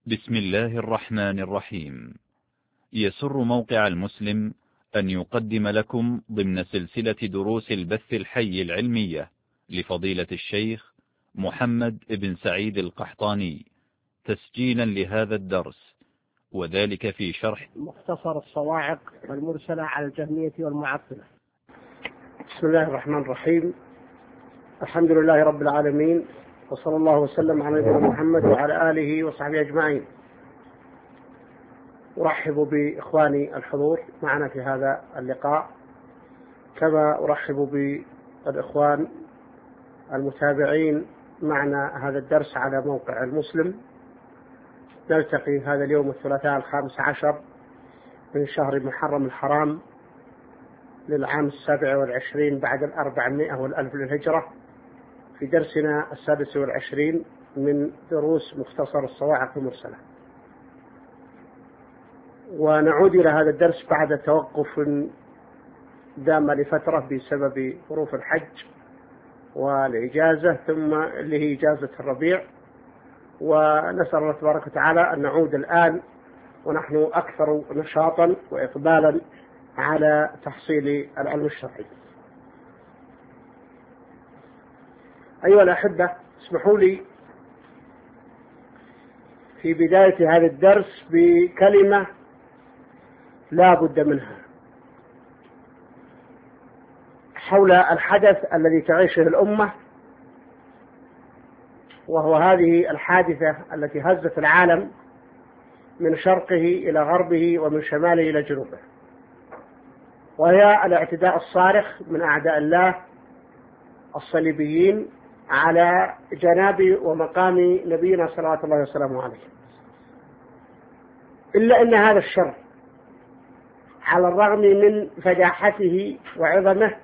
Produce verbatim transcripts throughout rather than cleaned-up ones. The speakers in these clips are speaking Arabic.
بسم الله الرحمن الرحيم. يسر موقع المسلم أن يقدم لكم ضمن سلسلة دروس البث الحي العلمية لفضيلة الشيخ محمد بن سعيد القحطاني تسجيلا لهذا الدرس، وذلك في شرح مختصر الصواعق والمرسلة على الجهمية والمعطلة. بسم الله الرحمن الرحيم. الحمد لله رب العالمين، وصلى الله وسلم على نبينا محمد وعلى آله وصحبه أجمعين. أرحب بإخواني الحضور معنا في هذا اللقاء، كما أرحب بالإخوان المتابعين معنا هذا الدرس على موقع المسلم. نلتقي هذا اليوم الثلاثاء الخامس عشر من شهر محرم الحرام للعام السابع والعشرين بعد الأربعمائة والألف للهجرة، في درسنا السادس والعشرين من دروس مختصر الصواعق المرسلة. ونعود إلى هذا الدرس بعد توقف دام لفترة بسبب ظروف الحج والإجازة، ثم اللي هي إجازة الربيع، ونسأل الله تبارك وتعالى أن نعود الآن ونحن أكثر نشاطا وإقبالا على تحصيل العلم الشرعي. أيها الأحبة، اسمحوا لي في بداية هذا الدرس بكلمة لا بد منها حول الحدث الذي تعيشه الأمة، وهو هذه الحادثة التي هزت العالم من شرقه إلى غربه ومن شماله إلى جنوبه، وهي الاعتداء الصارخ من أعداء الله الصليبيين على جناب ومقام نبينا صلوات الله وسلامه عليه. إلا أن هذا الشر على الرغم من فجاحته وعظمه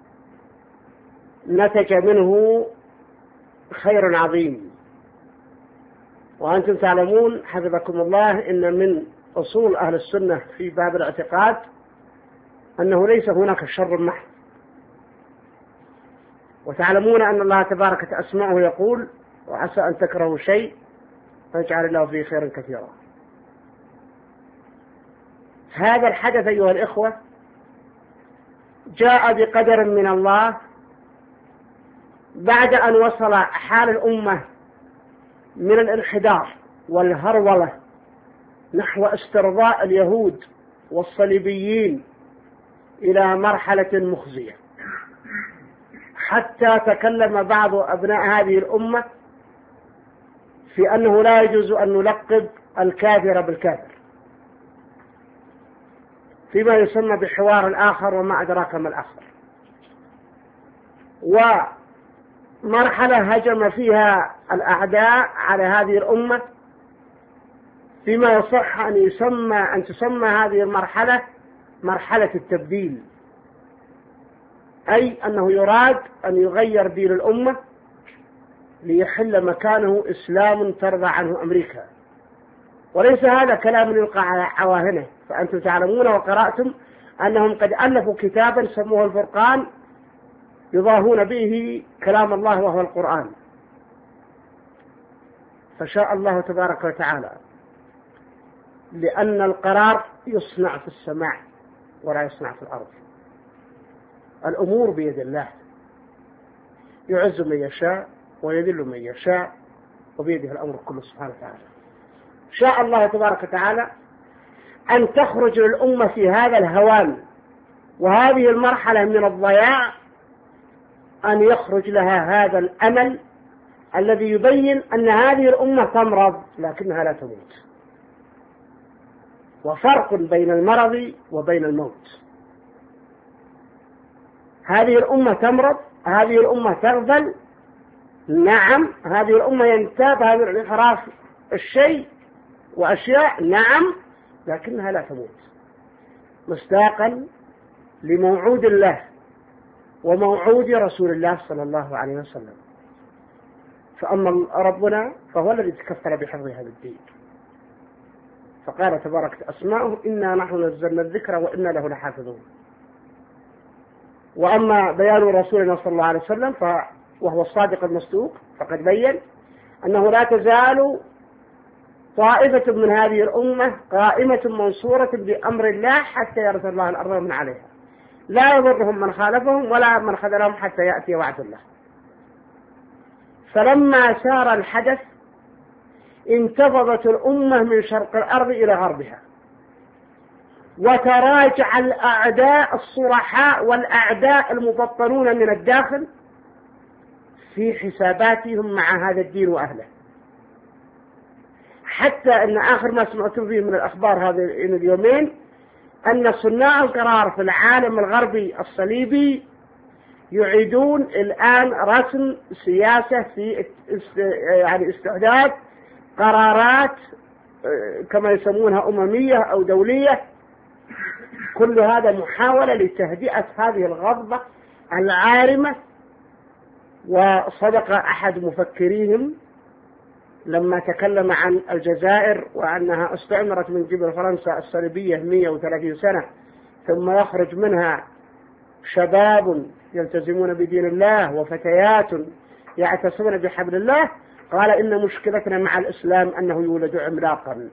نتج منه خير عظيم. وأنتم تعلمون حفظكم الله إن من أصول أهل السنة في باب الاعتقاد أنه ليس هناك شر محض، وتعلمون أن الله تبارك أسماؤه يقول: وعسى أن تكرهوا شيء فيجعل الله فيه خيرا كثيرا. هذا الحدث أيها الإخوة جاء بقدر من الله بعد أن وصل حال الأمة من الانحدار والهرولة نحو استرضاء اليهود والصليبيين إلى مرحلة مخزية، حتى تكلم بعض أبناء هذه الأمة في أنه لا يجوز أن نلقب الكافر بالكافر، فيما يسمى بحوار الآخر وما أدراك ما الآخر. ومرحلة هجم فيها الأعداء على هذه الأمة فيما يصح أن يسمى أن تسمى هذه المرحلة مرحلة التبديل، أي أنه يراد أن يغير دين الأمة ليحل مكانه إسلام ترضى عنه أمريكا. وليس هذا كلام يلقى على عواهنه، فأنتم تعلمون وقرأتم أنهم قد ألفوا كتابا سموه الفرقان يضاهون به كلام الله وهو القرآن. فشاء الله تبارك وتعالى، لأن القرار يصنع في السماء ولا يصنع في الأرض. الأمور بيد الله، يعز من يشاء ويذل من يشاء، وبيده الأمر كله سبحانه وتعالى. شاء الله تبارك وتعالى أن تخرج للأمة في هذا الهوان وهذه المرحلة من الضياع، أن يخرج لها هذا الأمل الذي يبين أن هذه الأمة تمرض لكنها لا تموت، وفرق بين المرض وبين الموت. هذه الأمة تمرض، هذه الأمة تغفل، نعم، هذه الأمة ينتاب هذا الانحراف الشيء وأشياء، نعم، لكنها لا تموت، مصداقا لموعود الله وموعود رسول الله صلى الله عليه وسلم. فأما ربنا فهو الذي تكفل بحفظ هذا الدين، فقال تبارك أسماؤه: إنا نحن نزلنا الذكر وإنا له لحافظون. وأما بيان رسولنا صلى الله عليه وسلم وهو الصادق المصدوق، فقد بين أنه لا تزال طائفة من هذه الأمة قائمة منصورة بأمر الله حتى يرث الله الأرض ومن عليها، لا يضرهم من خالفهم ولا من خذلهم حتى يأتي وعد الله. فلما سار الحدث انتفضت الأمة من شرق الأرض إلى غربها، وتراجع الأعداء الصرحاء والأعداء المبطنون من الداخل في حساباتهم مع هذا الدين وأهله، حتى أن آخر ما سمعتم فيه من الأخبار هذه اليومين أن صناع القرار في العالم الغربي الصليبي يعيدون الآن رسم سياسة في يعني استعداد قرارات كما يسمونها أممية أو دولية. كل هذا محاولة لتهدئة هذه الغضبة العارمة. وصدق أحد مفكريهم لما تكلم عن الجزائر وأنها استعمرت من قبل فرنسا الصليبية مئة وثلاثين سنة، ثم يخرج منها شباب يلتزمون بدين الله وفتيات يعتصمون بحبل الله، قال إن مشكلتنا مع الإسلام أنه يولد عملاقا،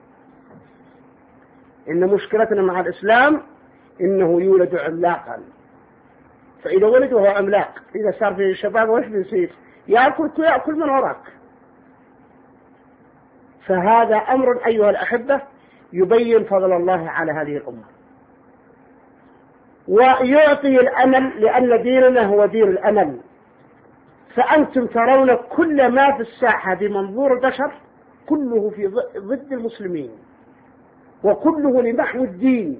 إن مشكلتنا مع الإسلام إنه يولد عملاقا. فإذا ولد وهو عملاق، إذا صار في شباب وإيش بيصير؟ يأكل يأكل من وراك. فهذا أمر أيها الأحبة يبين فضل الله على هذه الأمة ويعطي الأمل، لأن ديننا هو دين الأمل. فأنتم ترون كل ما في الساحة بمنظور البشر كله في ضد المسلمين، وكله لمحو الدين،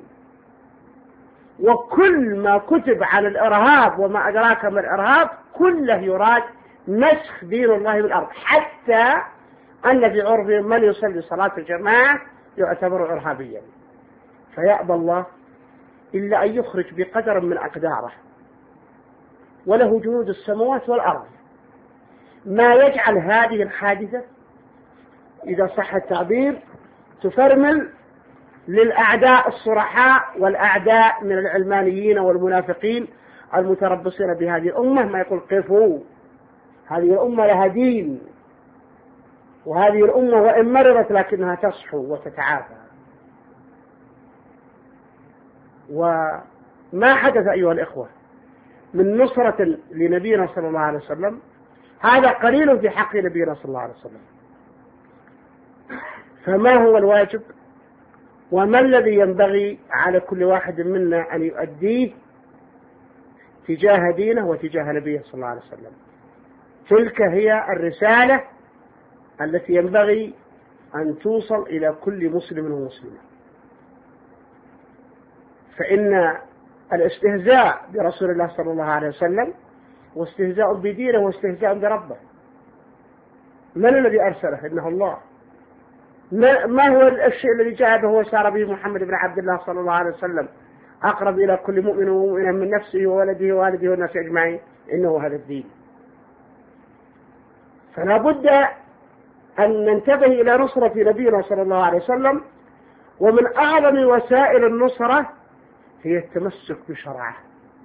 وكل ما كتب عن الإرهاب وما أدراك ما الإرهاب كله يراد نسخ دين الله من الأرض، حتى أن في عرف من يصلي صلاة الجماعة يعتبر إرهابيا. فيأبى الله إلا أن يخرج بقدر من أقداره، وله جنود السماوات والأرض، ما يجعل هذه الحادثة إذا صح التعبير تفرمل للأعداء الصرحاء والأعداء من العلمانيين والمنافقين المتربصين بهذه الأمة، ما يقول قفوا، هذه الأمة لها دين، وهذه الأمة وإن مرضت لكنها تصحو وتتعافى. وما حدث أيها الإخوة من نصرة لنبينا صلى الله عليه وسلم هذا قليل في حق نبينا صلى الله عليه وسلم. فما هو الواجب وما الذي ينبغي على كل واحد منا أن يؤديه تجاه دينه وتجاه نبيه صلى الله عليه وسلم؟ تلك هي الرسالة التي ينبغي أن توصل إلى كل مسلم ومسلمة. فإن الاستهزاء برسول الله صلى الله عليه وسلم واستهزاء بدينه واستهزاء بربه. من الذي أرسله؟ إنه الله. ما هو الشيء الذي جاء به وسار به محمد بن عبد الله صلى الله عليه وسلم أقرب إلى كل مؤمن ومؤمنة من نفسه وولده ووالده والناس أجمعين؟ إنه هذا الدين. فلا بد أن ننتبه إلى نصرة نبينا صلى الله عليه وسلم، ومن أعظم وسائل النصرة هي التمسك بشرعه.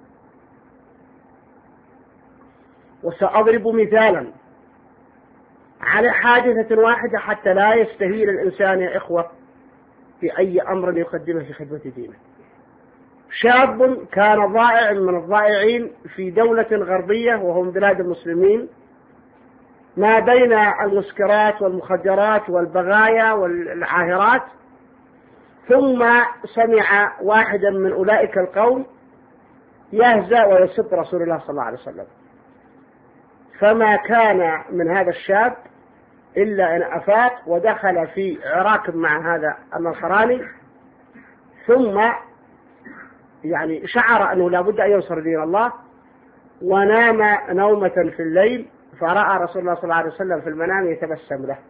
وسأضرب مثالا على حادثة واحدة حتى لا يستهين الإنسان يا إخوة في أي أمر يقدمه في خدمة دينه. شاب كان ضائع من الضائعين في دولة غربية وهم بلاد المسلمين، ما بين المسكرات والمخدرات والبغايا والعاهرات، ثم سمع واحدا من أولئك القوم يهزأ ويسب رسول الله صلى الله عليه وسلم، فما كان من هذا الشاب إلا أن أفاق ودخل في عراك مع هذا النصراني، ثم يعني شعر أنه لا بد أن ينصر دين الله، ونام نومة في الليل فرأى رسول الله صلى الله عليه وسلم في المنام يتبسم له،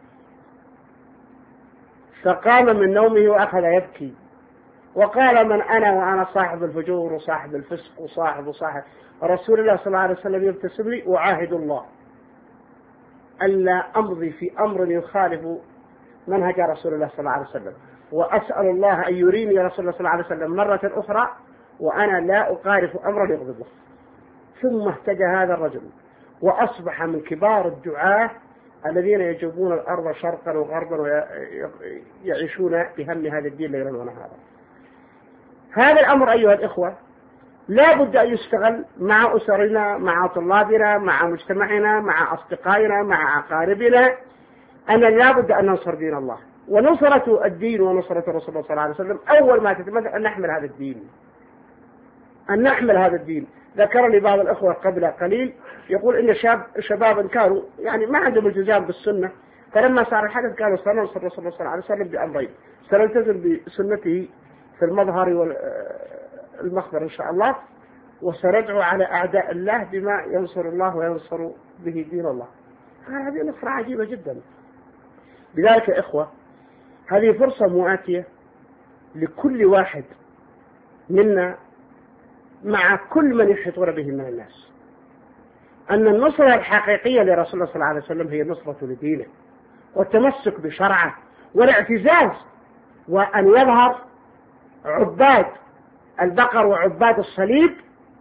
فقام من نومه وأخذ يبكي وقال: من أنا وأنا صاحب الفجور وصاحب الفسق وصاحب وصاحب رسول الله صلى الله عليه وسلم يبتسم لي، أعاهد الله ألا أمضي في أمر يخالف منهج رسول الله صلى الله عليه وسلم، وأسأل الله أن يريني رسول الله صلى الله عليه وسلم مرة أخرى وأنا لا أقارف أمرا يغضبه. ثم اهتدى هذا الرجل وأصبح من كبار الدعاة الذين يجوبون الأرض شرقا وغربا ويعيشون بهم هذا الدين ليلا ونهارا. هذا الأمر أيها الإخوة لا بد أن يستغل مع أسرنا، مع طلابنا، مع مجتمعنا، مع أصدقائنا، مع أقاربنا، أن لا بد أن ننصر دين الله. ونصرة الدين ونصرة الرسول صلى الله عليه وسلم أول ما تتمثل أن نحمل هذا الدين، أن نحمل هذا الدين. ذكر لي بعض الأخوة قبل قليل يقول إن شاب شبابا كانوا يعني ما عندهم التزام بالسنة، فلما صار الحدث قالوا سننصر الرسول صلى الله عليه وسلم بأمرين: سنلتزم بسنته في المظهر والمخبر إن شاء الله، وسندعو على أعداء الله بما ينصر الله وينصر به دين الله. هذه نصرة عجيبة جدا. بذلك يا إخوة هذه فرصة مؤاتية لكل واحد منا مع كل من يحيطون به من الناس، أن النصرة الحقيقية لرسول الله صلى الله عليه وسلم هي النصرة لدينه والتمسك بشرعه والاعتزاز، وأن يظهر عباد البقر وعباد الصليب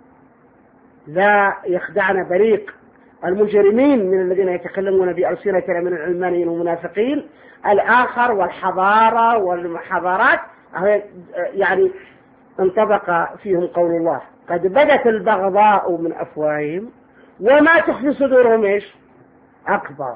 لا يخدعنا بريق المجرمين من الذين يتكلمون بألسنتنا من العلمانيين والمنافقين الآخر والحضارة والحضارات، يعني انطبق فيهم قول الله: قد بدت البغضاء من أفواههم وما تخفي صدورهم إيش أكبر.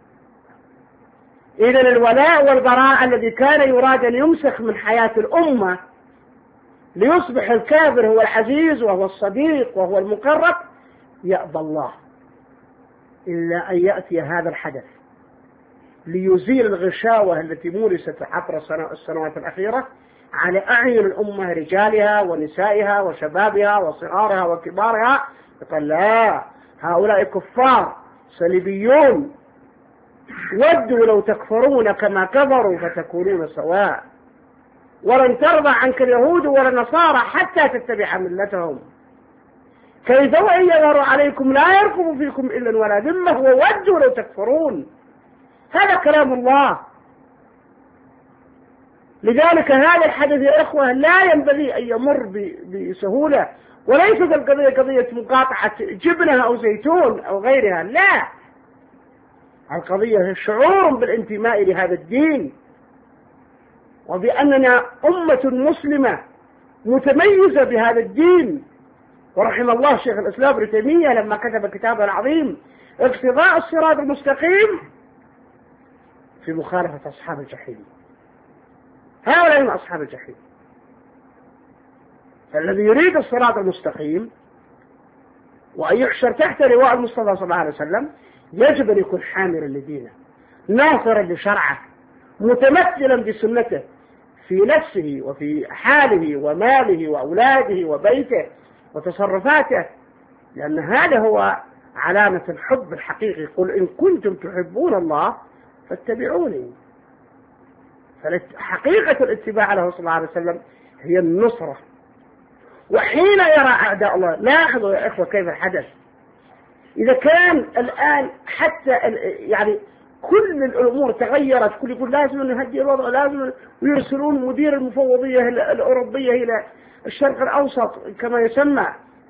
إذن الولاء والبراء الذي كان يراد أن يمسخ من حياة الأمة ليصبح الكافر هو العزيز وهو الصديق وهو المقرب، يأبى الله إلا أن يأتي هذا الحدث ليزيل الغشاوة التي مورست عبر السنوات الأخيرة على أعين الأمة، رجالها ونسائها وشبابها وصغارها وكبارها. يقول لا، هؤلاء كفار صليبيون ودوا لو تكفرون كما كفروا فتكونون سواء، ولن ترضى عنك اليهود ولا النصارى حتى تتبع ملتهم. كيف وإن يظهروا عليكم لا يرقبوا فيكم إلا ولا ذمة وودوا لو تكفرون. هذا كلام الله. لذلك هذا الحدث يا إخوة لا ينبغي أن يمر بسهولة، وليست القضية قضية مقاطعة جبنة أو زيتون أو غيرها، لا، القضية شعور بالانتماء لهذا الدين وبأننا أمة مسلمة متميزة بهذا الدين. ورحم الله شيخ الإسلام ابن تيمية لما كتب كتابه العظيم اقتضاء الصراط المستقيم في مخالفة أصحاب الجحيم. هؤلاء من أصحاب الجحيم. فالذي يريد الصراط المستقيم وأن يحشر تحت لواء المصطفى صلى الله عليه وسلم يجب أن يكون حاملا لدينه، ناصرا لشرعه، متمثلا بسنته في نفسه وفي حاله وماله وأولاده وبيته وتصرفاته، لأن هذا هو علامة الحب الحقيقي. قل إن كنتم تحبون الله فاتبعوني. فحقيقة الاتباع له صلى الله عليه وسلم هي النصرة. وحين يرى أعداء الله، لاحظوا يا إخوة كيف الحدث، إذا كان الآن حتى يعني كل الأمور تغيرت، كل يقول لازم نهدي الوضع، لازم ويرسلون مدير المفوضية الأوروبية إلى الشرق الأوسط كما يسمى،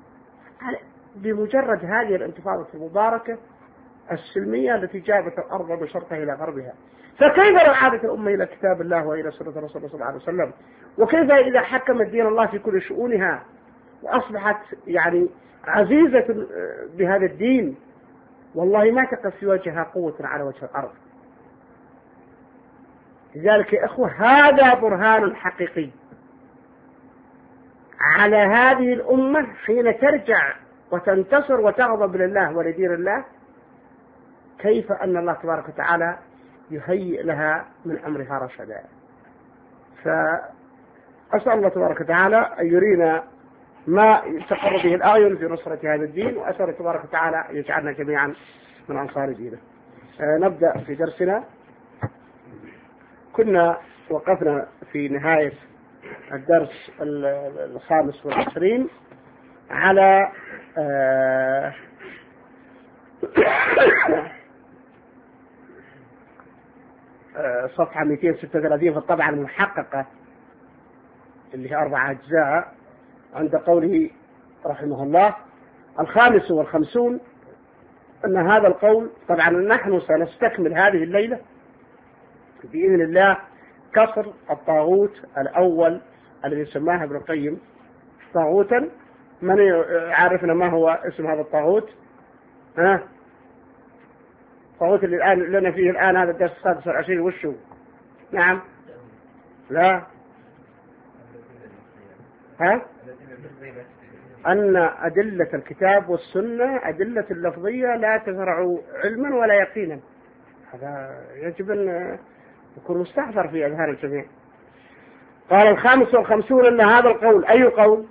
بمجرد هذه الانتفاضة المباركة السلمية التي جابت الأرض من شرقها إلى غربها. فكيف لو عادت الأمة إلى كتاب الله وإلى سنة الرسول صلى الله عليه وسلم؟ وكيف إذا حكمت دين الله في كل شؤونها وأصبحت يعني عزيزة بهذا الدين؟ والله ما تقف في وجهها قوة على وجه الأرض. لذلك يا أخوة هذا برهان حقيقي على هذه الأمة حين ترجع وتنتصر وتغضب لله ولدين الله، كيف أن الله تبارك وتعالى يهيئ لها من أمرها رشدا. فأسأل الله تبارك وتعالى أن يرينا ما تقر به الأعين في نصرة هذا الدين، وأسأل الله تبارك وتعالى أن يجعلنا جميعا من أنصار دينه. آه نبدأ في درسنا. كنا وقفنا في نهاية الدرس الخامس والعشرين على آه صفحة مئتين وستة وثلاثين في الطبعة المحققة اللي هي أربع أجزاء، عند قوله رحمه الله: الخامس والخمسون أن هذا القول، طبعا نحن سنستكمل هذه الليلة بإذن الله كسر الطاغوت الأول الذي سماه ابن القيم طاغوتا. من يعرفنا ما هو اسم هذا الطاغوت؟ ها؟ الطاغوت اللي الآن لنا فيه الآن هذا الدرس السادس والعشرين وشو؟ نعم. لا. ها؟ أن أدلة الكتاب والسنة أدلة اللفظية لا تزرع علما ولا يقينا. هذا يجب أن يكون مستحضر في أذهان الجميع. قال الخامس والخمسون أن هذا القول، أي قول؟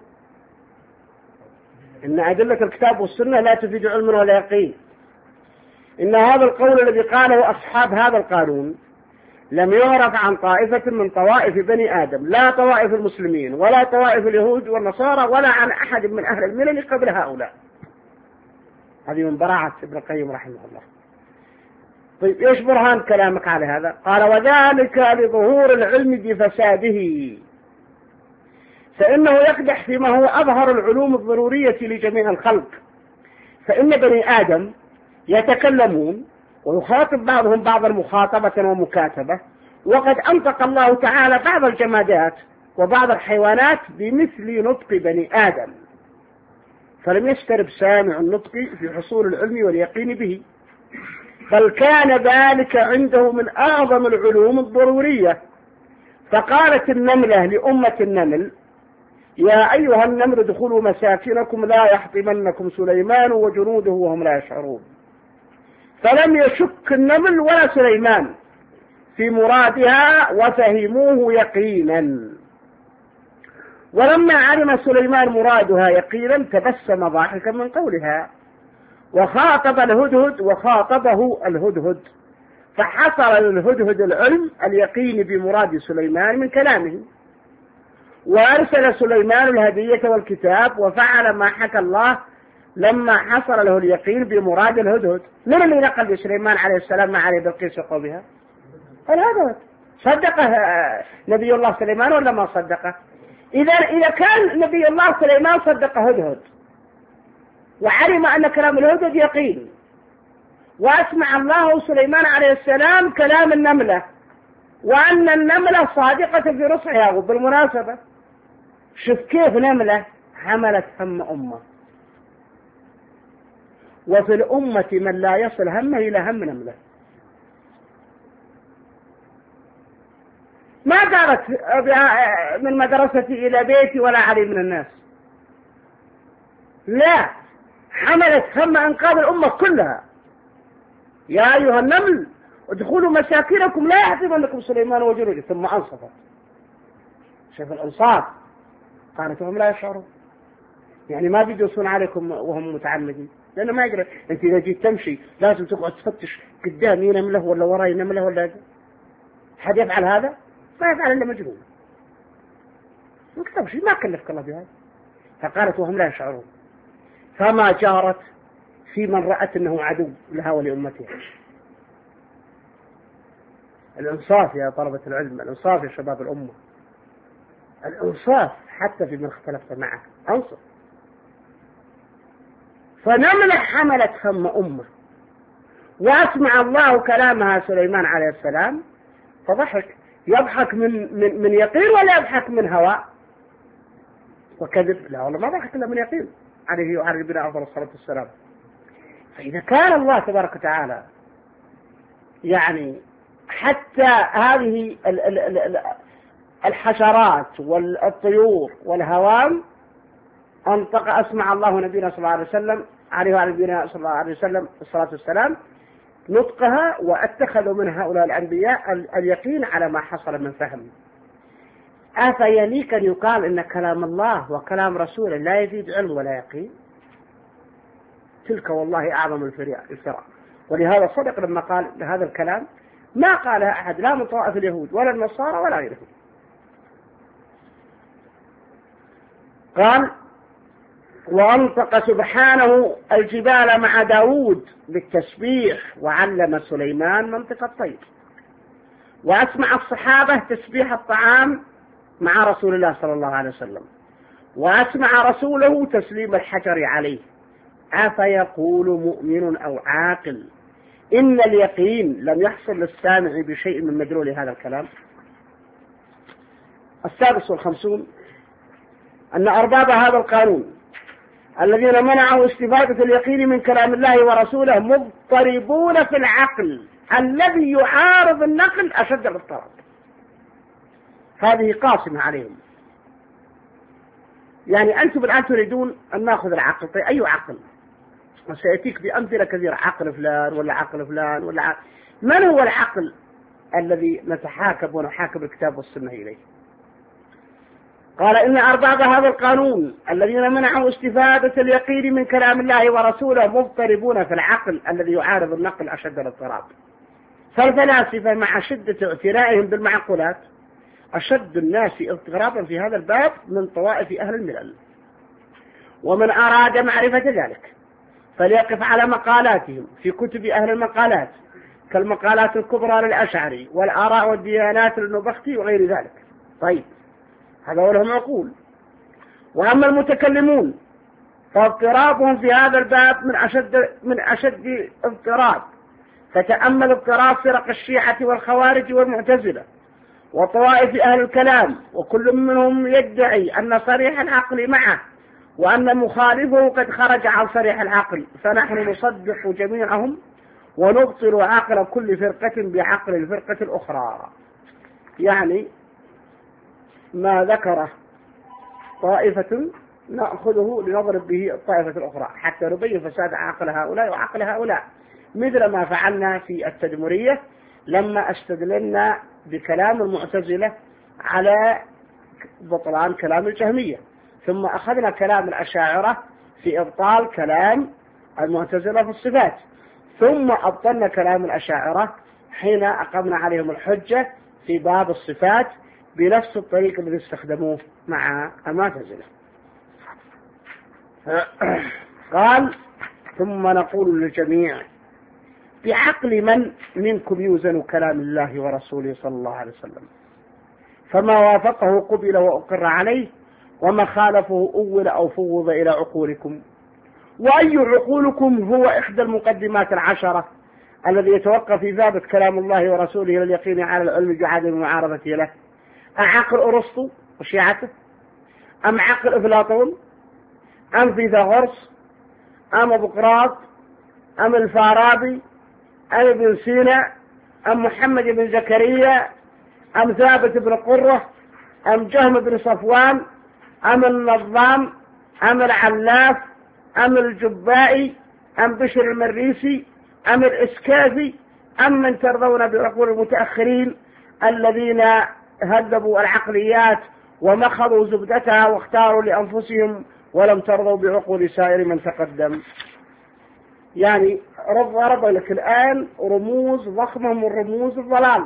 إن أدلة الكتاب والسنة لا تفيد علما ولا يقين. إن هذا القول الذي قاله أصحاب هذا القانون لم يعرف عن طائفة من طوائف بني آدم، لا طوائف المسلمين ولا طوائف اليهود والنصارى ولا عن أحد من أهل الملل قبل هؤلاء. هذه من براعة ابن القيم رحمه الله. طيب إيش برهان كلامك على هذا؟ قال وذلك لظهور العلم بفساده، فإنه يقدح فيما هو أظهر العلوم الضرورية لجميع الخلق. فإن بني آدم يتكلمون ويخاطب بعضهم بعضا مخاطبة ومكاتبة، وقد أنطق الله تعالى بعض الجمادات وبعض الحيوانات بمثل نطق بني آدم، فلم يسترب سامع النطق في حصول العلم واليقين به، بل كان ذلك عنده من أعظم العلوم الضرورية. فقالت النملة لأمة النمل: يا أيها النمل ادخلوا مساكنكم لا يحطمنكم سليمان وجنوده وهم لا يشعرون. فلم يشك النمل ولا سليمان في مرادها وفهموه يقينا. ولما علم سليمان مرادها يقينا تبسم ضاحكا من قولها، وخاطب الهدهد وخاطبه الهدهد، فحصل للهدهد العلم اليقين بمراد سليمان من كلامه. وأرسل سليمان الهدية والكتاب وفعل ما حكى الله لما حصل له اليقين بمراد الهدهد. من اللي نقل سليمان عليه السلام مع علي بلقيس وقومها؟ الهدهد. صدقه نبي الله سليمان ولا ما صدقه؟ إذا إذا كان نبي الله سليمان صدق هدهد وعلم أن كلام الهدهد يقين، وأسمع الله سليمان عليه السلام كلام النملة، وأن النملة صادقة في رصعها. وبالمناسبة شوف كيف نملة حملت هم أمة، وفي الأمة من لا يصل همه إلى هم نملة. ما قالت من مدرستي إلى بيتي ولا علي من الناس، لا، حملت هم إنقاذ الأمة كلها. يا أيها النمل ادخلوا مساكنكم لا يحطمنكم سليمان وجنوده، ثم أنصفت. شوف الإنصاف، قالت وهم لا يشعرون، يعني ما بيدوسون عليكم وهم متعمدين، لأنه ما يقدر. أنت إذا جيت تمشي لازم تقعد تفتش قدامي نملة ولا وراي نملة ولا هذا. حد يفعل هذا؟ ما يفعل إلا مجنون. تمشي ما كلفك الله بهذا. فقالت وهم لا يشعرون، فما جارت في من رأت أنه عدو لها ولأمتها. الإنصاف يا طلبة العلم، الإنصاف يا شباب الأمة، الإنصاف حتى في من اختلفت معه، أنصف. فنملة حملت هم أمة، وأسمع الله كلامها سليمان عليه السلام فضحك. يضحك من, من, من يقين ولا يضحك من هواء وكذب؟ لا والله ما ضحك إلا من يقين عليه وعلى نبينا أفضل الصلاة والسلام. فإذا كان الله تبارك وتعالى يعني حتى هذه الحشرات والطيور والهوام أنطق أسمع الله نبينا صلى الله عليه وسلم عليه وعلى نبينا صلى الله عليه وسلم الصلاة والسلام نطقها، واتخذوا من هؤلاء الأنبياء اليقين على ما حصل من فهم. أفيليك أن يقال إن كلام الله وكلام رسوله لا يفيد علم ولا يقين؟ تلك والله أعظم الفراء. ولهذا صدق لما قال هذا الكلام ما قالها أحد لا من طوائف اليهود ولا النصارى ولا غيرهم. قال وأنطق سبحانه الجبال مع داود بالتسبيح، وعلم سليمان منطق الطير، وأسمع الصحابة تسبيح الطعام مع رسول الله صلى الله عليه وسلم، وأسمع رسوله تسليم الحجر عليه، أفيقول مؤمن أو عاقل إن اليقين لم يحصل للسامع بشيء من مدلول هذا الكلام. السادس والخمسون أن أرباب هذا القانون الذين منعوا استفادة اليقين من كلام الله ورسوله مضطربون في العقل الذي يعارض النقل أشد الاضطراب. هذه قاسمة عليهم. يعني أنتم الآن تريدون أن نأخذ العقل، طيب أي عقل؟ وسيأتيك بأمثلة كثيرة، عقل فلان ولا عقل فلان ولا عقل. من هو العقل الذي نتحاكم ونحاكم الكتاب والسنة إليه؟ قال إن أرباب هذا القانون الذين منعوا استفادة اليقين من كلام الله ورسوله مضطربون في العقل الذي يعارض النقل أشد الاضطراب. فالفلاسفة مع شدة اعتنائهم بالمعقولات أشد الناس اضطرابا في هذا الباب من طوائف أهل الملل. ومن أراد معرفة ذلك فليقف على مقالاتهم في كتب أهل المقالات كالمقالات الكبرى للأشعري والآراء والديانات للنبختي وغير ذلك. طيب هذا هو لهم عقول. وأما المتكلمون فاضطرابهم في هذا الباب من أشد من أشد اضطراب. فتأمل اضطراب فرق الشيعة والخوارج والمعتزلة وطوائف أهل الكلام، وكل منهم يدعي أن صريح العقل معه وأن مخالفه قد خرج عن صريح العقل، فنحن نصدق جميعهم ونبطل عقل كل فرقة بعقل الفرقة الأخرى. يعني ما ذكره طائفة نأخذه لنضرب به الطائفة الأخرى حتى نبين فساد عقل هؤلاء وعقل هؤلاء، مثل ما فعلنا في التدمرية لما استدللنا بكلام المعتزلة على بطلان كلام الجهمية، ثم أخذنا كلام الأشاعرة في إبطال كلام المعتزلة في الصفات، ثم أبطلنا كلام الأشاعرة حين أقمنا عليهم الحجة في باب الصفات بنفس الطريق الذي استخدموه مع المعتزلة. قال ثم نقول للجميع بعقل من منكم يوزن كلام الله ورسوله صلى الله عليه وسلم، فما وافقه قبل وأقر عليه وما خالفه أول أو فوض إلى عقولكم. وأي عقولكم هو إحدى المقدمات العشرة الذي يتوقف في ثابت كلام الله ورسوله لليقين على العلم بعدم المعارضة له؟ أعقل أرسطو وشيعته، أم عقل أفلاطون، أم فيثاغورس، أم بقراط، أم الفارابي، أم ابن سينا، أم محمد بن زكريا، أم ثابت بن قرة، أم جهم بن صفوان، أم النظام، أم العلاف، أم الجبائي، أم بشر المريسي، أم الإسكافي، أم من ترضون بعقول المتأخرين الذين هذبوا العقليات ومخضوا زبدتها واختاروا لأنفسهم ولم ترضوا بعقول سائر من تقدم. يعني ضرب لك الآن رموز ضخمة من رموز الضلال.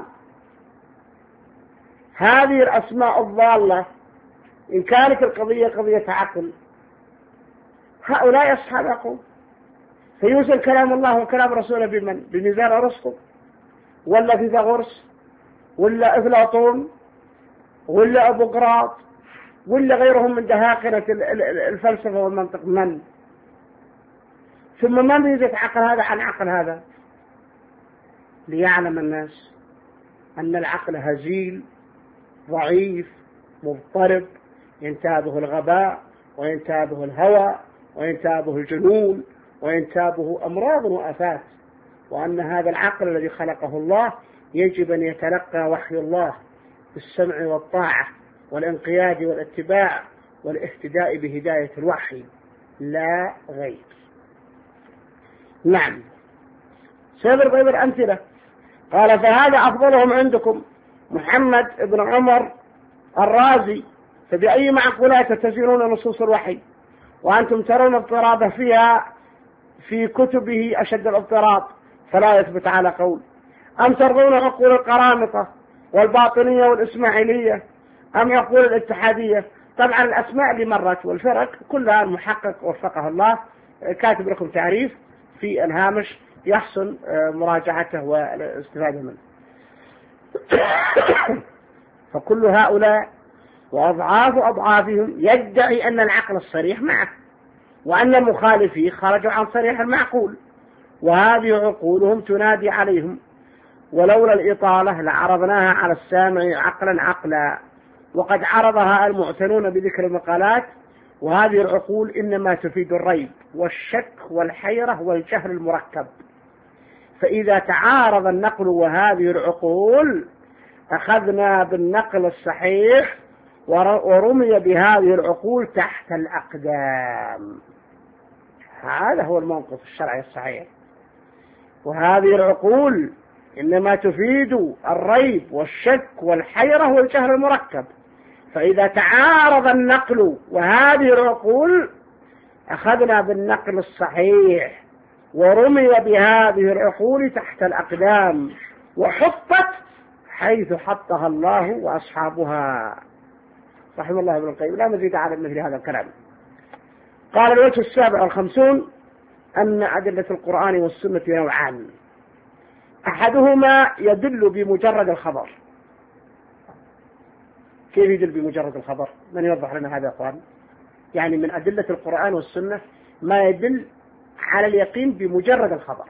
هذه الأسماء الضالة إن كانت القضية قضية عقل، هؤلاء أصحاب عقول. فيوزن كلام الله وكلام رسوله بمن؟ بميزان أرسطو ولا فيثاغورس ولا أفلاطون ولا بقراط ولا غيرهم من دهاقنة الفلسفة والمنطق؟ من؟ ثم ما ميزة عقل هذا عن عقل هذا؟ ليعلم الناس أن العقل هزيل ضعيف مضطرب، ينتابه الغباء وينتابه الهوى وينتابه الجنون وينتابه أمراض وآفات، وأن هذا العقل الذي خلقه الله يجب أن يتلقى وحي الله بالسمع والطاعة والانقياد والاتباع والاهتداء بهداية الوحي لا غير. نعم، سيضرب غير الأمثلة. قال فهذا أفضلهم عندكم محمد بن عمر الرازي، فبأي معقولات تزنون نصوص الوحي وأنتم ترون اضطرابه فيها في كتبه أشد الاضطراب فلا يثبت على قول؟ أم ترضون عقول القرامطة والباطنية والإسماعيلية أم يقول الاتحادية؟ طبعا الأسماء اللي مرت والفرق كلها المحقق وفقه الله كاتب لكم تعريف في الهامش يحسن مراجعته والاستفادة منه. فكل هؤلاء وأضعاف أضعافهم يدعي أن العقل الصريح معه، وأن مخالفيه خرجوا عن صريح المعقول، وهذه عقولهم تنادي عليهم، ولولا الإطالة لعرضناها على السامع عقلا عقلا، وقد عرضها المعتنون بذكر المقالات. وهذه العقول إنما تفيد الريب والشك والحيرة والجهل المركب، فإذا تعارض النقل وهذه العقول أخذنا بالنقل الصحيح ورمي بهذه العقول تحت الأقدام. هذا هو الموقف الشرعي الصحيح. وهذه العقول إنما تفيد الريب والشك والحيرة والجهل المركب، فإذا تعارض النقل وهذه العقول أخذنا بالنقل الصحيح ورمي بهذه العقول تحت الأقدام، وحطت حيث حطها الله وأصحابها. رحمه الله ابن القيم. لا مزيد على مثل هذا الكلام. قال الوجه السابع والخمسون أن أدلة القرآن والسنة نوعان، أحدهما يدل بمجرد الخبر. كيف يدل بمجرد الخبر؟ من يوضح لنا هذا يا أخوان؟ يعني من أدلة القرآن والسنة ما يدل على اليقين بمجرد الخبر.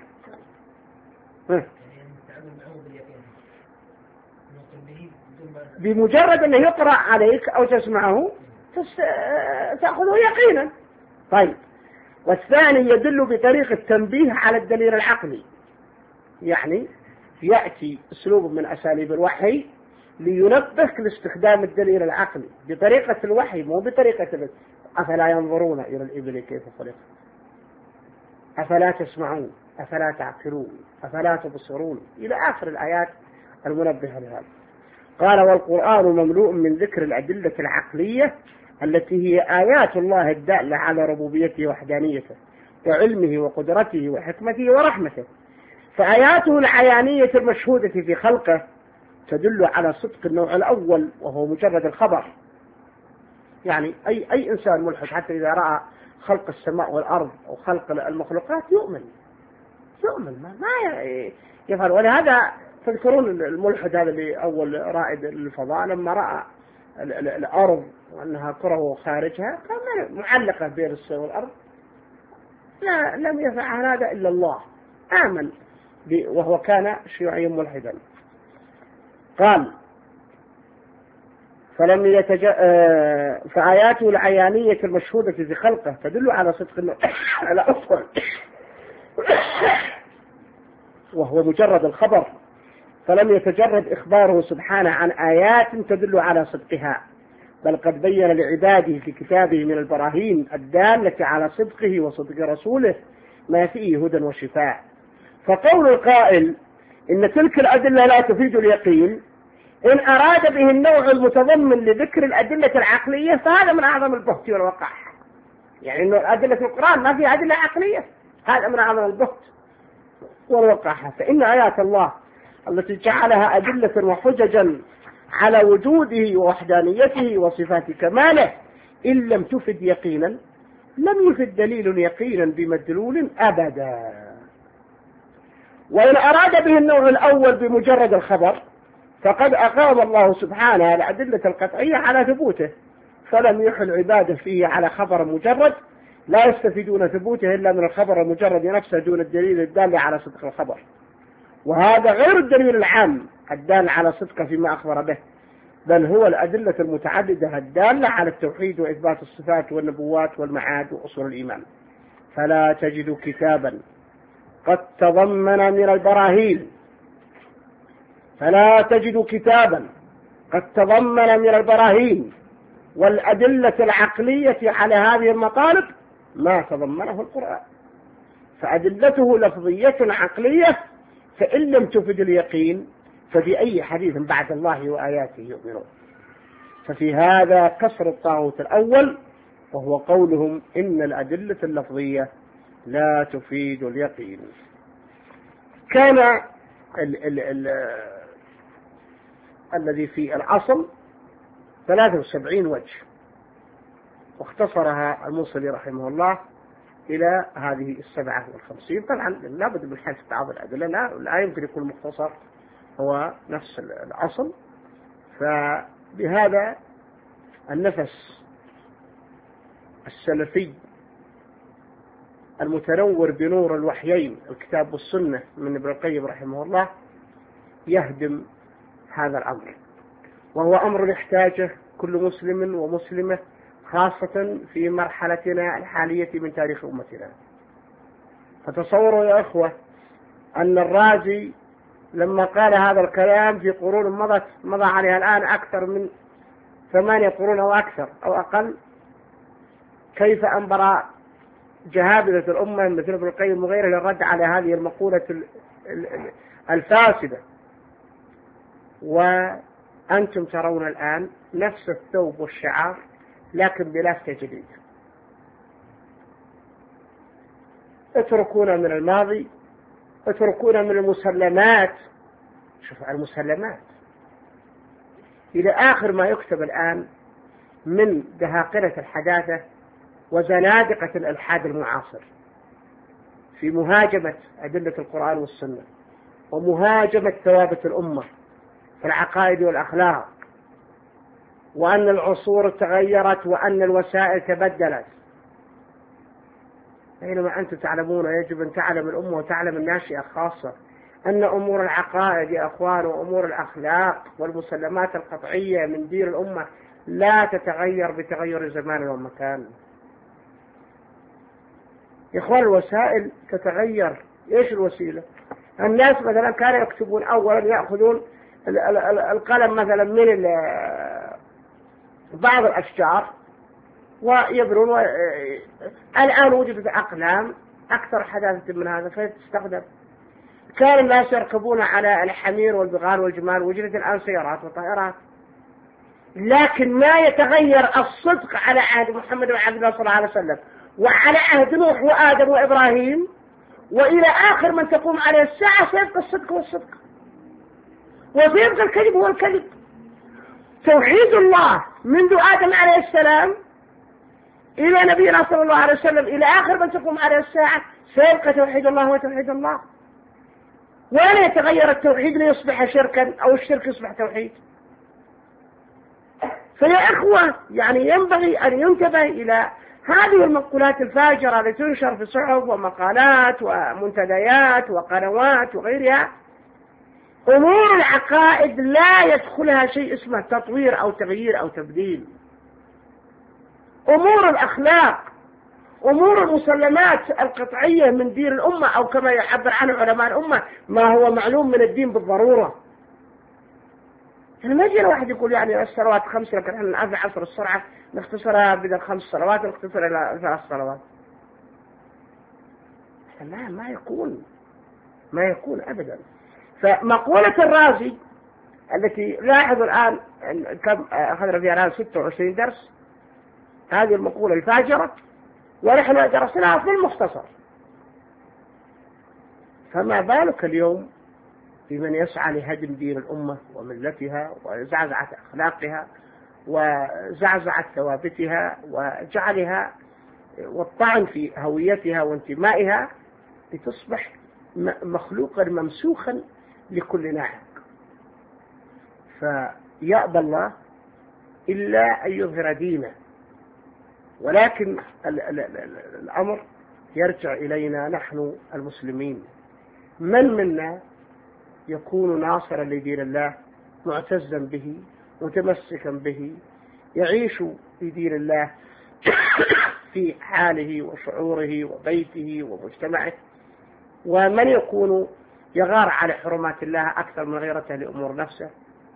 بمجرد أنه يقرأ عليك أو تسمعه تأخذه يقينا. طيب، والثاني يدل بطريقة التنبيه على الدليل العقلي، يعني يأتي أسلوب من أساليب الوحي لينبهك لاستخدام الدليل العقلي بطريقة الوحي، مو بطريقة أفلا ينظرون إلى الإبل كيف خلقت، أفلا تسمعون، أفلا تعقلون، أفلا تبصرون، إلى آخر الآيات المنبهة لهذا. قال والقرآن مملوء من ذكر الأدلة العقلية التي هي آيات الله الدالة على ربوبيته وحدانيته وعلمه وقدرته وحكمته ورحمته. فآياته العيانية المشهودة في خلقه تدل على صدق النوع الأول وهو مجرد الخبر. يعني أي أي إنسان ملحد حتى إذا رأى خلق السماء والأرض أو خلق المخلوقات يؤمن يؤمن ما, ما يفعل. ولهذا تذكرون الملحد هذا اللي أول رائد للفضاء لما رأى الأرض وأنها كرة خارجها كان معلقة بين السماء والأرض، لا لم يفعل هذا إلا الله، آمن وهو كان شيوعيا ملحدا. قال فلم يتج... فآياته العيانية المشهودة في خلقه تدل على صدق على أصل وهو مجرد الخبر، فلم يتجرد إخباره سبحانه عن آيات تدل على صدقها، بل قد بين لعباده في كتابه من البراهين الدالة على صدقه وصدق رسوله ما فيه هدى وشفاء. فقول القائل إن تلك الأدلة لا تفيد اليقين إن أراد به النوع المتضمن لذكر الأدلة العقلية فهذا من أعظم البهت والوقاحة. يعني إنه أدلة القرآن ما فيها أدلة عقلية، هذا من أعظم البهت والوقاحة. فإن آيات الله التي جعلها أدلة وحججا على وجوده ووحدانيته وصفات كماله إن لم تفد يقينا لم يفد دليل يقينا بمدلول أبدا. وإن أراد به النوع الأول بمجرد الخبر فقد أقام الله سبحانه الأدلة القطعية على ثبوته، فلم يحل عباده فيه على خبر مجرد لا يستفيدون ثبوته إلا من الخبر المجرد نفسه دون الدليل الدال على صدق الخبر، وهذا غير الدليل العام الدال على صدقه فيما أخبر به، بل هو الأدلة المتعددة الدالة على التوحيد وإثبات الصفات والنبوات والمعاد وأصول الإيمان. فلا تجد كتابا قد تضمن من البراهين فلا تجد كتابا قد تضمن من البراهين والأدلة العقلية على هذه المطالب ما تضمنه القرآن، فأدلته لفظية عقلية، فإن لم تفد اليقين فبأي حديث بعد الله وآياته يؤمنون. ففي هذا كسر الطاغوت الأول وهو قولهم إن الأدلة اللفظية لا تفيد اليقين. كان ال ال ال الذي في الأصل ثلاثة وسبعين وجه، واختصرها الموصلي رحمه الله إلى هذه السبعة والخمسين. طبعا لا بد من حيث بعض الأدلة لا, لا يمكن يكون مختصر هو نفس الأصل. فبهذا النفس السلفي المتنور بنور الوحيين الكتاب والسنة من ابن القيم رحمه الله يهدم هذا الأمر، وهو أمر يحتاجه كل مسلم ومسلمة، خاصة في مرحلتنا الحالية من تاريخ أمتنا. فتصوروا يا أخوة أن الرازي لما قال هذا الكلام في قرون مضت مضى عليها الآن أكثر من ثمانية قرون أو أكثر أو أقل، كيف أنبر جهابذة الأمة مثل ابن القيم وغيره للرد على هذه المقولة الفاسدة. وأنتم ترون الآن نفس الثوب والشعار لكن بلا تجديد. اتركونا من الماضي، اتركونا من المسلمات. شوف المسلمات إلى آخر ما يكتب الآن من دهاقنة الحداثة وزنادقة الإلحاد المعاصر في مهاجمة أدلة القرآن والسنة ومهاجمة ثوابت الأمة في العقائد والأخلاق، وأن العصور تغيرت وأن الوسائل تبدلت، بينما أنتم تعلمون يجب أن تعلم الأمة وتعلم الناشئة خاصة أن أمور العقائد يا أخوان وأمور الأخلاق والمسلمات القطعية من دين الأمة لا تتغير بتغير الزمان والمكان. يا إخوان الوسائل تتغير. إيش الوسيلة؟ الناس مثلا كانوا يكتبون أولا يأخذون القلم مثلا من بعض الأشجار ويبرون و... الآن وجدت أقلام أكثر حداثة من هذا فتستخدم. كان الناس يركبون على الحمير والبغال والجمال، وجدت الآن سيارات وطائرات. لكن ما يتغير الصدق على عهد محمد وعبد الله صلى الله عليه وسلم وعلى عهد نوح وآدم وإبراهيم وإلى آخر من تقوم عليه الساعة سيبقى الصدق والصدق، وسيبقى الكذب هو الكذب. توحيد الله منذ آدم عليه السلام إلى نبينا صلى الله عليه وسلم إلى آخر من تقوم عليه الساعة سيبقى توحيد الله وتوحيد الله، ولا يتغير التوحيد ليصبح شركا أو الشرك يصبح توحيد. فيا إخوة يعني ينبغي أن ينتبه إلى هذه المقولات الفاجرة التي تنشر في صحف ومقالات ومنتديات وقنوات وغيرها. أمور العقائد لا يدخلها شيء اسمه تطوير أو تغيير أو تبديل. أمور الأخلاق، أمور المسلمات القطعية من دين الأمة أو كما يعبر عنه علماء الأمة ما هو معلوم من الدين بالضرورة. يعني ما يجي واحد يقول يعني الصلوات خمس لكن احنا نعرف عصر السرعة نختصرها بدل خمس صلوات نختصر إلى ثلاث صلوات. لا ما يكون ما يكون أبدا. فمقولة الرازي التي لاحظوا الآن كم أخذنا فيها الآن ستة وعشرين درس، هذه المقولة الفاجرة ونحن درسناها في المختصر، فما بالك اليوم بمن يسعى لهدم دين الأمة وملتها وزعزعة أخلاقها وزعزعة ثوابتها وجعلها والطعن في هويتها وانتمائها لتصبح مخلوقا ممسوخا لكل ناحية. فيأبى الله إلا أن يظهر دينه، ولكن الأمر يرجع إلينا نحن المسلمين. من منا يكون ناصرا لدين الله معتزا به متمسكا به يعيش في دين الله في حاله وشعوره وبيته ومجتمعه، ومن يكون يغار على حرمات الله أكثر من غيرته لأمور نفسه.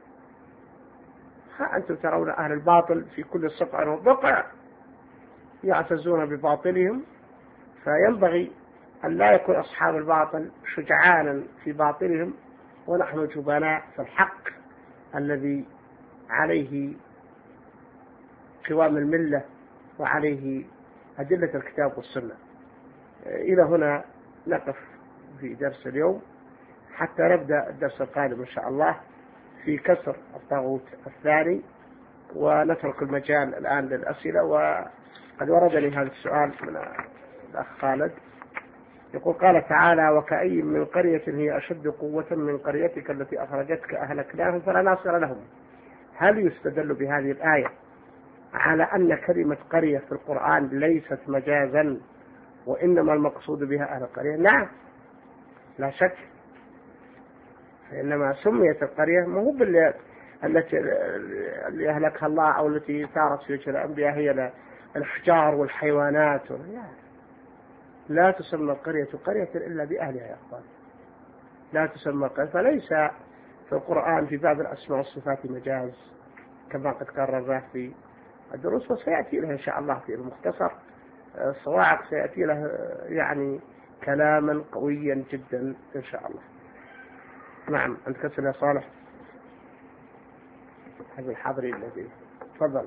ها أنتم ترون أهل الباطل في كل صقع وبقع يعتزون بباطلهم، فينبغي أن لا يكون أصحاب الباطل شجعانا في باطلهم ونحن جبناء في الحق الذي عليه قوام الملة وعليه أدلة الكتاب والسنة. إلى هنا نقف في درس اليوم حتى نبدأ الدرس القادم إن شاء الله في كسر الطاغوت الثاني، ونترك المجال الآن للأسئلة. وقد وردني هذا السؤال من الأخ خالد يقول قال تعالى وكأي من قرية هي أشد قوة من قريتك التي أخرجتك أهلكناهم فلا ناصر لهم. هل يستدل بهذه الآية على أن كلمة قرية في القرآن ليست مجازا وإنما المقصود بها أهل القرية. نعم لا شك، إنما سميت القرية ما هو باللي التي اللي أهلكها الله أو التي ثارت في وجه الأنبياء هي الأشجار والحيوانات، لا تسمى القرية قرية إلا بأهلها يا أخوان، لا تسمى قرية. فليس في القرآن في باب الأسماء والصفات مجاز كما قد كررناه في الدروس، وسيأتي له إن شاء الله في المختصر الصواعق، سيأتي له يعني كلاما قويا جدا إن شاء الله. نعم عندك أسئلة يا صالح؟ هذا الحاضرين الذي تفضل.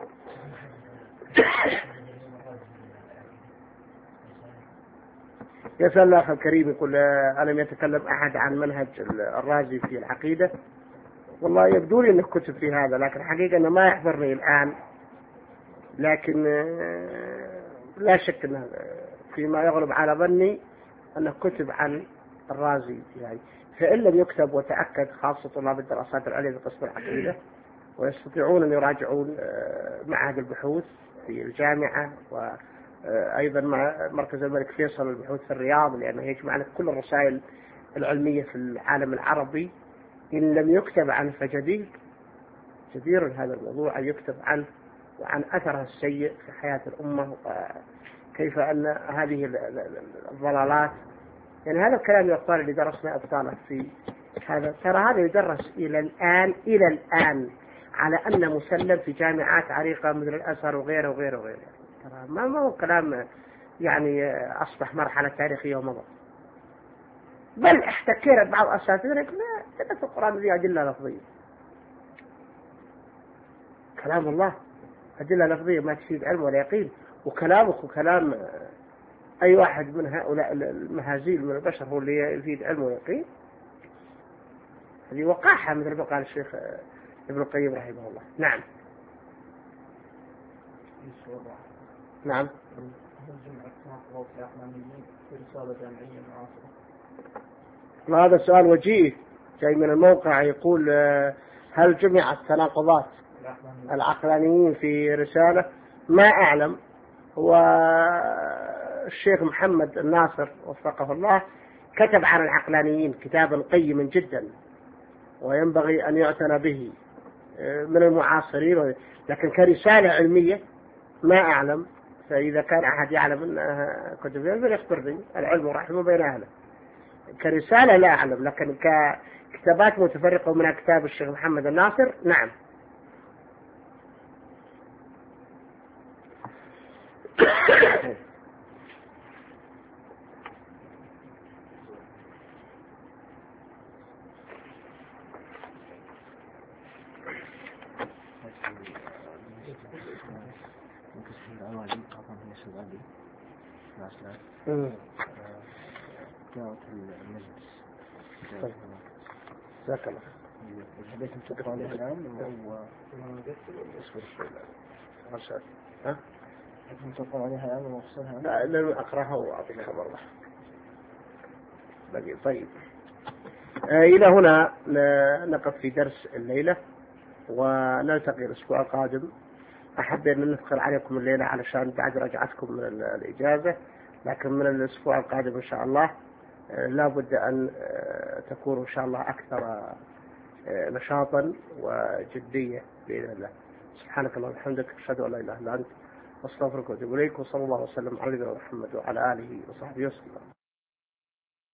يسأل الله الكريم يقول ألم يتكلم أحد عن منهج الرازي في العقيدة؟ والله يبدو لي أنه كتب في هذا، لكن حقيقة أنه ما يحضرني الآن، لكن لا شك أنه فيما يغلب على ظني أنه كتب عن الرازي يعني. فإن لم يكتب وتأكد خاصة طلاب الدراسات العليا في قسم العقيدة ويستطيعون أن يراجعون معهد البحوث في الجامعة، وأيضا مع مركز الملك فيصل البحوث في الرياض، لأنه يجمع لك كل الرسائل العلمية في العالم العربي. إن لم يكتب عنه فجدير جدير هذا الموضوع أن يكتب عنه وعن أثره السيء في حياة الأمة، وكيف أن هذه الضلالات، يعني هذا الكلام يقال اللي درسنا أبطاله في هذا، ترى هذا يدرس إلى الآن إلى الآن على أن مسلم في جامعات عريقة مثل الأزهر وغيره وغيره وغيره. ترى ما ما هو كلام يعني أصبح مرحلة تاريخية ومضى، بل احتكيت بعض أساتذتنا يقول لا في القرآن ذي أدلة لفظية، كلام الله أدلة لفظية ما تفيد علم ولا يقين، وكلامك وكلام أي واحد من هؤلاء المهازيل من البشر هو اللي يفيد علم ويقين. هذه وقاحة مثل ما قال الشيخ ابن القيم رحمه الله. نعم نعم هذا سؤال وجيه جاي من الموقع، يقول هل جمع التناقضات العقلانيين في رسالة؟ ما أعلم. هو الشيخ محمد الناصر وفقه الله كتب عن العقلانيين كتابا قيما جدا وينبغي أن يعتنى به من المعاصرين، لكن كرسالة علمية ما أعلم. فإذا كان أحد يعلم أنها كتب فليخبرني، العلم رحمه بين أهله. كرسالة لا أعلم، لكن ككتابات متفرقة من كتاب الشيخ محمد الناصر نعم. دعوة المجلس. جزاك الله. حبيت أن تقرأ عليها الآن و اصبر شوي ما شاء ها؟ حبيت أن تقرأ عليها الآن وأفصلها. لا لن أقرأها وأعطيك خبر الله. بقي طيب. آه إلى هنا نقف في درس الليلة ونلتقي الأسبوع القادم. أحب أن نذكر عليكم الليلة علشان بعد رجعتكم من الإجازة، لكن من الأسبوع القادم إن شاء الله لا بد أن تكون إن شاء الله أكثر نشاطا وجدية بإذن الله. سبحانك اللهم وبحمدك أشهد أن لا إله إلا أنت أستغفرك وأتوب إليك، وصلى الله وسلم على نبينا محمد وعلى آله وصحبه وسلم.